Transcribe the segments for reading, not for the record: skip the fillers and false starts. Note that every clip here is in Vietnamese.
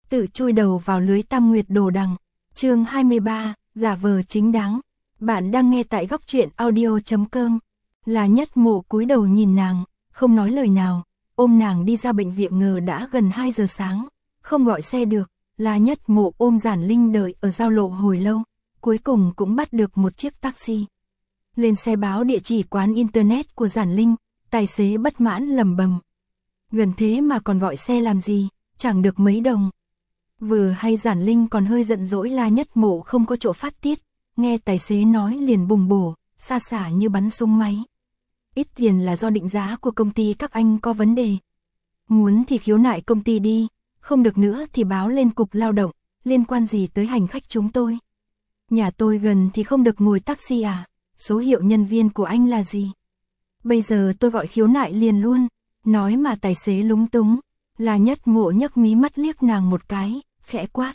tự chui đầu vào lưới tam nguyệt đồ đằng. Chương 23, giả vờ chính đáng. Bạn đang nghe tại góc truyện audio.com. La Nhất Mộ cúi đầu nhìn nàng, không nói lời nào, ôm nàng đi ra bệnh viện. Ngờ đã gần 2 giờ sáng, không gọi xe được. La Nhất Mộ ôm Giản Linh đợi ở giao lộ hồi lâu, cuối cùng cũng bắt được một chiếc taxi. Lên xe báo địa chỉ quán internet của Giản Linh, tài xế bất mãn lẩm bẩm: gần thế mà còn gọi xe làm gì, chẳng được mấy đồng. Vừa hay Giản Linh còn hơi giận dỗi La Nhất Mộ không có chỗ phát tiết, nghe tài xế nói liền bùng bổ, xa xả như bắn súng máy. Ít tiền là do định giá của công ty các anh có vấn đề. Muốn thì khiếu nại công ty đi, không được nữa thì báo lên cục lao động, liên quan gì tới hành khách chúng tôi. Nhà tôi gần thì không được ngồi taxi à, số hiệu nhân viên của anh là gì? Bây giờ tôi gọi khiếu nại liền luôn, nói mà tài xế lúng túng. La Nhất Mộ nhấc mí mắt liếc nàng một cái, khẽ quát: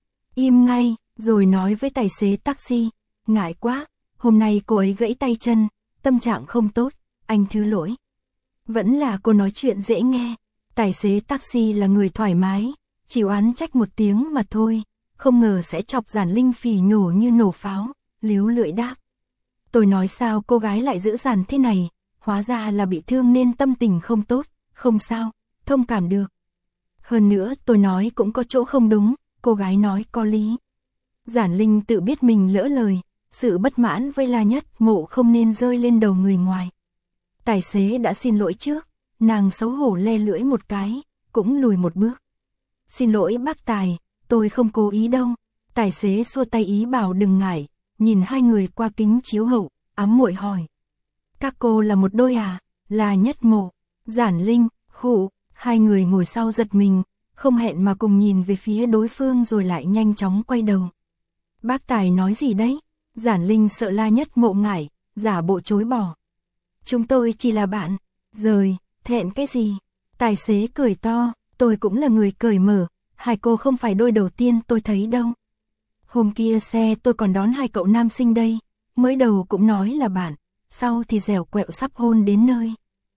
im ngay, rồi nói với tài xế taxi: ngại quá, hôm nay cô ấy gãy tay chân, tâm trạng không tốt, anh thứ lỗi. Vẫn là cô nói chuyện dễ nghe. Tài xế taxi là người thoải mái, chỉ oán trách một tiếng mà thôi, không ngờ sẽ chọc Giản Linh phỉ nhổ như nổ pháo, líu lưỡi đáp: tôi nói sao cô gái lại dữ dằn thế này, hóa ra là bị thương nên tâm tình không tốt, không sao, thông cảm được. Hơn nữa tôi nói cũng có chỗ không đúng, cô gái nói có lý. Giản Linh tự biết mình lỡ lời, sự bất mãn với La Nhất Mộ không nên rơi lên đầu người ngoài. Tài xế đã xin lỗi trước, nàng xấu hổ le lưỡi một cái, cũng lùi một bước. Xin lỗi bác Tài, tôi không cố ý đâu. Tài xế xua tay ý bảo đừng ngại, nhìn hai người qua kính chiếu hậu, ám muội hỏi: các cô là một đôi à? La Nhất Mộ, Giản Linh, khụ. Hai người ngồi sau giật mình, không hẹn mà cùng nhìn về phía đối phương rồi lại nhanh chóng quay đầu. Bác Tài nói gì đấy? Giản Linh sợ La Nhất Mộ ngại, giả bộ chối bỏ. Chúng tôi chỉ là bạn. Rời, thẹn cái gì? Tài xế cười to, tôi cũng là người cởi mở, hai cô không phải đôi đầu tiên tôi thấy đâu. Hôm kia xe tôi còn đón hai cậu nam sinh đây, mới đầu cũng nói là bạn, sau thì dẻo quẹo sắp hôn đến nơi.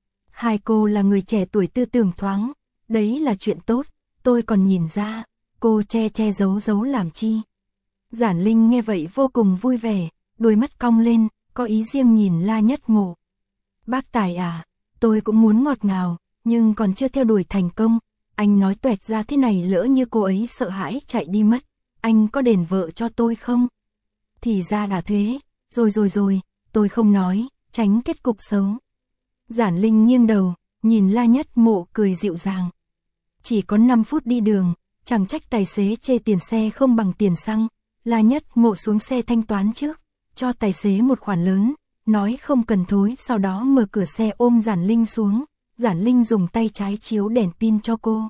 Hai cô là người trẻ tuổi tư tưởng thoáng, đấy là chuyện tốt, tôi còn nhìn ra, cô che che giấu giấu làm chi. Giản Linh nghe vậy vô cùng vui vẻ, đôi mắt cong lên, có ý riêng nhìn La Nhất Mộ. Bác Tài à, tôi cũng muốn ngọt ngào, nhưng còn chưa theo đuổi thành công, anh nói toẹt ra thế này lỡ như cô ấy sợ hãi chạy đi mất, anh có đền vợ cho tôi không? Thì ra là thế, rồi, tôi không nói, tránh kết cục xấu. Giản Linh nghiêng đầu, nhìn La Nhất Mộ cười dịu dàng. Chỉ có 5 phút đi đường, chẳng trách tài xế chê tiền xe không bằng tiền xăng. La Nhất Mộ xuống xe thanh toán trước, cho tài xế một khoản lớn, nói không cần thối, sau đó mở cửa xe ôm Giản Linh xuống. Giản Linh dùng tay trái chiếu đèn pin cho cô.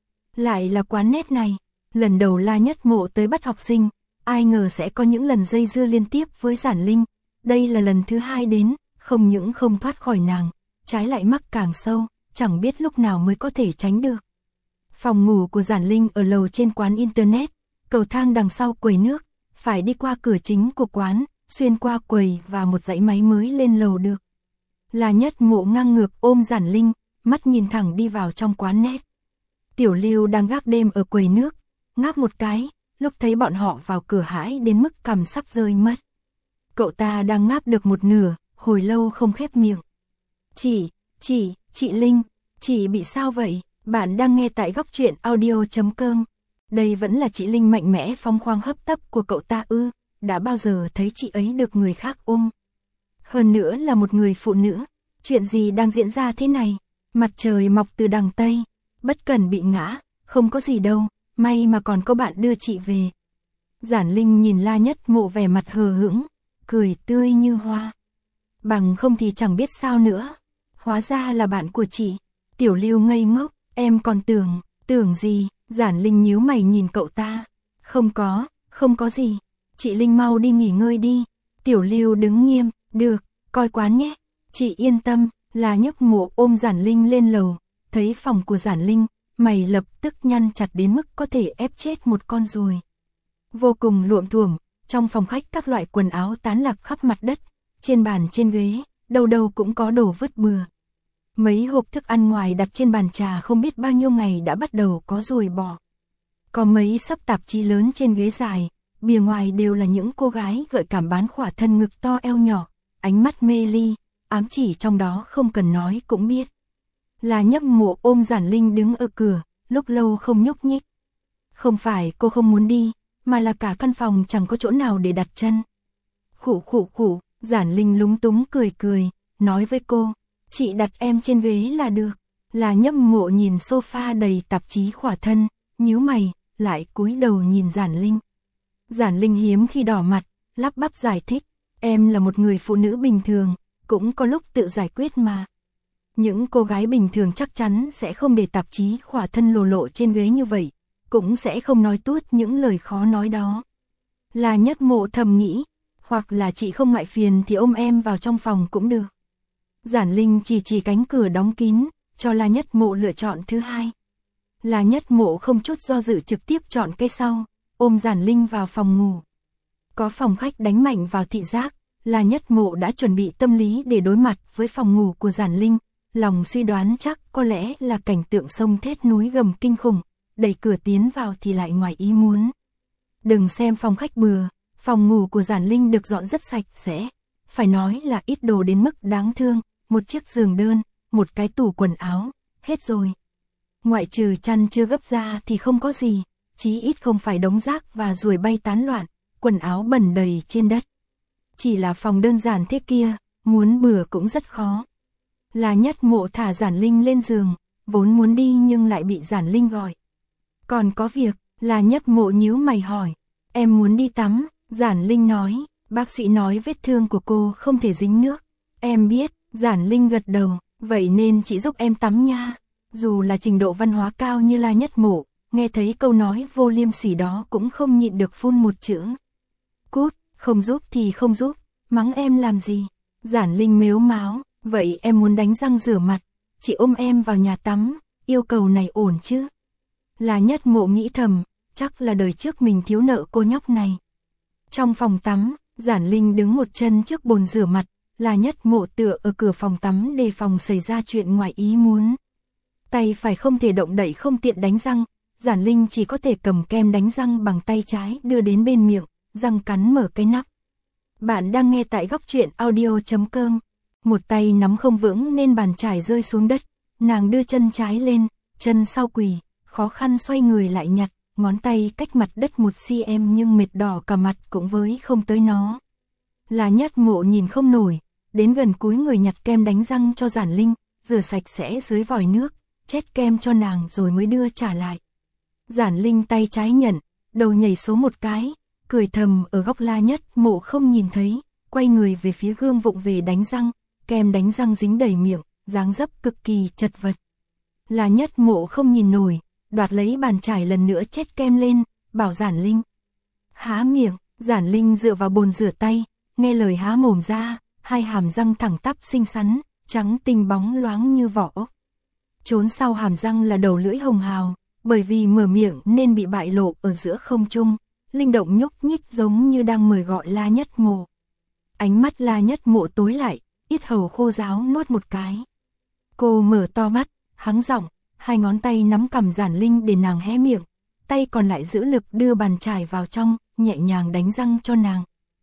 Lại là quán nét này, lần đầu La Nhất Mộ tới bắt học sinh, ai ngờ sẽ có những lần dây dưa liên tiếp với Giản Linh. Đây là lần thứ 2 đến, không những không thoát khỏi nàng, trái lại mắc càng sâu, chẳng biết lúc nào mới có thể tránh được. Phòng ngủ của Giản Linh ở lầu trên quán internet, cầu thang đằng sau quầy nước, phải đi qua cửa chính của quán, xuyên qua quầy và một dãy máy mới lên lầu được. La Nhất Mộ ngang ngược ôm Giản Linh, mắt nhìn thẳng đi vào trong quán net. Tiểu Lưu đang gác đêm ở quầy nước, ngáp một cái, lúc thấy bọn họ vào cửa hãi đến mức cằm sắp rơi mất. Cậu ta đang ngáp được một nửa, hồi lâu không khép miệng. Chị Linh, chị bị sao vậy? Bạn đang nghe tại góc truyện audio.com. Đây vẫn là chị Linh mạnh mẽ phóng khoáng hấp tấp của cậu ta ư? Đã bao giờ thấy chị ấy được người khác ôm? Hơn nữa là một người phụ nữ. Chuyện gì đang diễn ra thế này? Mặt trời mọc từ đằng Tây, bất cần bị ngã, không có gì đâu, may mà còn có bạn đưa chị về. Giản Linh nhìn La Nhất Mộ vẻ mặt hờ hững, cười tươi như hoa. Bằng không thì chẳng biết sao nữa. Hóa ra là bạn của chị. Tiểu Lưu ngây ngốc, em còn tưởng gì? Giản Linh nhíu mày nhìn cậu ta. Không có gì. Chị Linh mau đi nghỉ ngơi đi. Tiểu Lưu đứng nghiêm, được, coi quán nhé. Chị yên tâm. La Nhất Mộ ôm Giản Linh lên lầu, thấy phòng của Giản Linh, mày lập tức nhăn chặt đến mức có thể ép chết một con ruồi. Vô cùng luộm thuộm, trong phòng khách các loại quần áo tán lạc khắp mặt đất, trên bàn trên ghế, đâu đâu cũng có đồ vứt bừa. Mấy hộp thức ăn ngoài đặt trên bàn trà không biết bao nhiêu ngày đã bắt đầu có ruồi bọ. Có mấy sấp tạp chí lớn trên ghế dài, bìa ngoài đều là những cô gái gợi cảm bán khỏa thân ngực to eo nhỏ, ánh mắt mê ly, ám chỉ trong đó không cần nói cũng biết. La Nhất Mộ ôm Giản Linh đứng ở cửa, lúc lâu không nhúc nhích. Không phải cô không muốn đi, mà là cả căn phòng chẳng có chỗ nào để đặt chân. Khụ khụ khụ, Giản Linh lúng túng cười cười, nói với cô, chị đặt em trên ghế là được. La Nhất Mộ nhìn sofa đầy tạp chí khỏa thân, nhíu mày, lại cúi đầu nhìn Giản Linh. Giản Linh hiếm khi đỏ mặt, lắp bắp giải thích, em là một người phụ nữ bình thường, cũng có lúc tự giải quyết mà. Những cô gái bình thường chắc chắn sẽ không để tạp chí khỏa thân lồ lộ trên ghế như vậy, cũng sẽ không nói tuốt những lời khó nói đó. La Nhất Mộ thầm nghĩ, hoặc là chị không ngại phiền thì ôm em vào trong phòng cũng được. Giản Linh chỉ cánh cửa đóng kín, cho La Nhất Mộ lựa chọn thứ hai. La Nhất Mộ không chút do dự trực tiếp chọn cái sau, ôm Giản Linh vào phòng ngủ. Có phòng khách đánh mạnh vào thị giác, La Nhất Mộ đã chuẩn bị tâm lý để đối mặt với phòng ngủ của Giản Linh, lòng suy đoán chắc có lẽ là cảnh tượng sông thét núi gầm kinh khủng, đẩy cửa tiến vào thì lại ngoài ý muốn. Đừng xem phòng khách bừa, phòng ngủ của Giản Linh được dọn rất sạch sẽ, phải nói là ít đồ đến mức đáng thương, một chiếc giường đơn, một cái tủ quần áo, hết rồi. Ngoại trừ chăn chưa gấp ra thì không có gì, chí ít không phải đống rác và ruồi bay tán loạn, quần áo bẩn đầy trên đất. Chỉ là phòng đơn giản thế kia, muốn bừa cũng rất khó. La Nhất Mộ thả Giản Linh lên giường, vốn muốn đi nhưng lại bị Giản Linh gọi. Còn có việc, La Nhất Mộ nhíu mày hỏi, em muốn đi tắm, Giản Linh nói, bác sĩ nói vết thương của cô không thể dính nước. Em biết, Giản Linh gật đầu, vậy nên chị giúp em tắm nha. Dù là trình độ văn hóa cao như La Nhất Mộ, nghe thấy câu nói vô liêm sỉ đó cũng không nhịn được phun một chữ. Cút, không giúp thì không giúp, mắng em làm gì? Giản Linh mếu máo, vậy em muốn đánh răng rửa mặt, chị ôm em vào nhà tắm, yêu cầu này ổn chứ? La Nhất Mộ nghĩ thầm, chắc là đời trước mình thiếu nợ cô nhóc này. Trong phòng tắm, Giản Linh đứng một chân trước bồn rửa mặt, La Nhất Mộ tựa ở cửa phòng tắm đề phòng xảy ra chuyện ngoài ý muốn. Tay phải không thể động đậy không tiện đánh răng, Giản Linh chỉ có thể cầm kem đánh răng bằng tay trái đưa đến bên miệng, răng cắn mở cái nắp. Bạn đang nghe tại góc truyện audio.com. Một tay nắm không vững nên bàn chải rơi xuống đất, nàng đưa chân trái lên, chân sau quỳ, khó khăn xoay người lại nhặt, ngón tay cách mặt đất 1 cm nhưng mệt đỏ cả mặt cũng với không tới nó. La Nhất Mộ nhìn không nổi, đến gần cúi người nhặt kem đánh răng cho Giản Linh, rửa sạch sẽ dưới vòi nước, chét kem cho nàng rồi mới đưa trả lại. Giản Linh tay trái nhận, đầu nhảy số một cái, cười thầm ở góc La Nhất Mộ không nhìn thấy, quay người về phía gương vụng về đánh răng, kem đánh răng dính đầy miệng, dáng dấp cực kỳ chật vật. La Nhất Mộ không nhìn nổi, đoạt lấy bàn chải lần nữa chét kem lên, bảo Giản Linh. Há miệng, Giản Linh dựa vào bồn rửa tay, nghe lời há mồm ra, hai hàm răng thẳng tắp xinh xắn, trắng tinh bóng loáng như vỏ ốc. Trốn sau hàm răng là đầu lưỡi hồng hào, bởi vì mở miệng nên bị bại lộ ở giữa không trung, linh động nhúc nhích giống như đang mời gọi La Nhất Mộ. Ánh mắt La Nhất Mộ tối lại, yết hầu khô ráo nuốt một cái. Cô mở to mắt, hắng giọng, hai ngón tay nắm cằm Giản Linh để nàng hé miệng, tay còn lại giữ lực đưa bàn chải vào trong, nhẹ nhàng đánh răng cho nàng.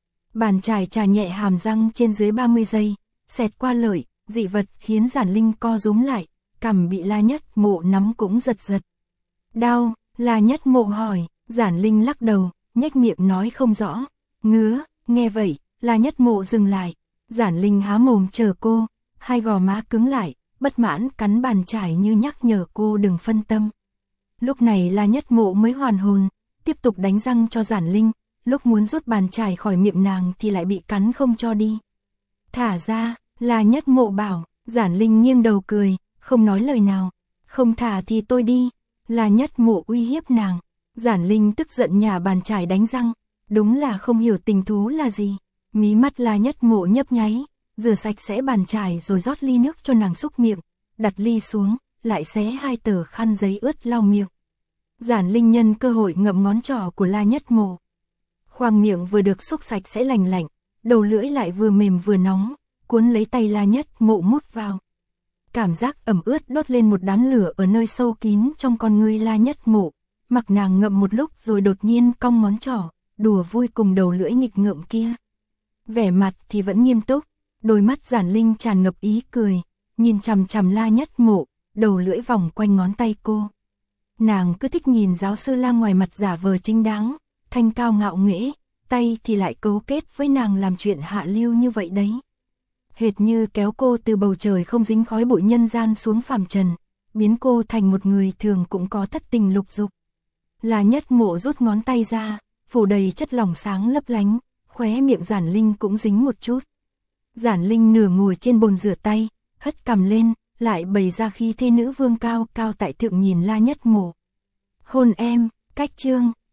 Bàn chải chà nhẹ hàm răng trên dưới 30 giây, xẹt qua lợi, dị vật khiến Giản Linh co rúm lại, cằm bị La Nhất Mộ nắm cũng giật giật. Đau, La Nhất Mộ hỏi, Giản Linh lắc đầu, nhếch miệng nói không rõ. Ngứa, nghe vậy, La Nhất Mộ dừng lại. Giản Linh há mồm chờ cô, hai gò má cứng lại, bất mãn cắn bàn chải như nhắc nhở cô đừng phân tâm. Lúc này La Nhất Mộ mới hoàn hồn, tiếp tục đánh răng cho Giản Linh, lúc muốn rút bàn chải khỏi miệng nàng thì lại bị cắn không cho đi. Thả ra, La Nhất Mộ bảo, Giản Linh nghiêng đầu cười, không nói lời nào. Không thả thì tôi đi. La Nhất Mộ uy hiếp nàng. Giản Linh tức giận nhả bàn chải đánh răng, đúng là không hiểu tình thú là gì. Mí mắt La Nhất Mộ nhấp nháy, rửa sạch sẽ bàn chải rồi rót ly nước cho nàng xúc miệng, đặt ly xuống, lại xé hai tờ khăn giấy ướt lau miệng. Giản Linh nhân cơ hội ngậm ngón trỏ của La Nhất Mộ. Khoang miệng vừa được xúc sạch sẽ lành lạnh, đầu lưỡi lại vừa mềm vừa nóng, cuốn lấy tay La Nhất Mộ mút vào. Cảm giác ẩm ướt đốt lên một đám lửa ở nơi sâu kín trong con ngươi La Nhất Mộ, mặc nàng ngậm một lúc rồi đột nhiên cong ngón trỏ, đùa vui cùng đầu lưỡi nghịch ngợm kia. Vẻ mặt thì vẫn nghiêm túc, đôi mắt Giản Linh tràn ngập ý cười, nhìn chằm chằm La Nhất Mộ, đầu lưỡi vòng quanh ngón tay cô. Nàng cứ thích nhìn giáo sư La ngoài mặt giả vờ chính đáng, thanh cao ngạo nghễ, tay thì lại cấu kết với nàng làm chuyện hạ lưu như vậy đấy. Hệt như kéo cô từ bầu trời không dính khói bụi nhân gian xuống phàm trần, biến cô thành một người thường cũng có thất tình lục dục. La Nhất Mộ rút ngón tay ra, phủ đầy chất lỏng sáng lấp lánh, khóe miệng Giản Linh cũng dính một chút. Giản Linh nửa ngồi trên bồn rửa tay, hất cằm lên, lại bày ra khí thế nữ vương cao cao tại thượng nhìn La Nhất Mộ. Hôn em, cách chương.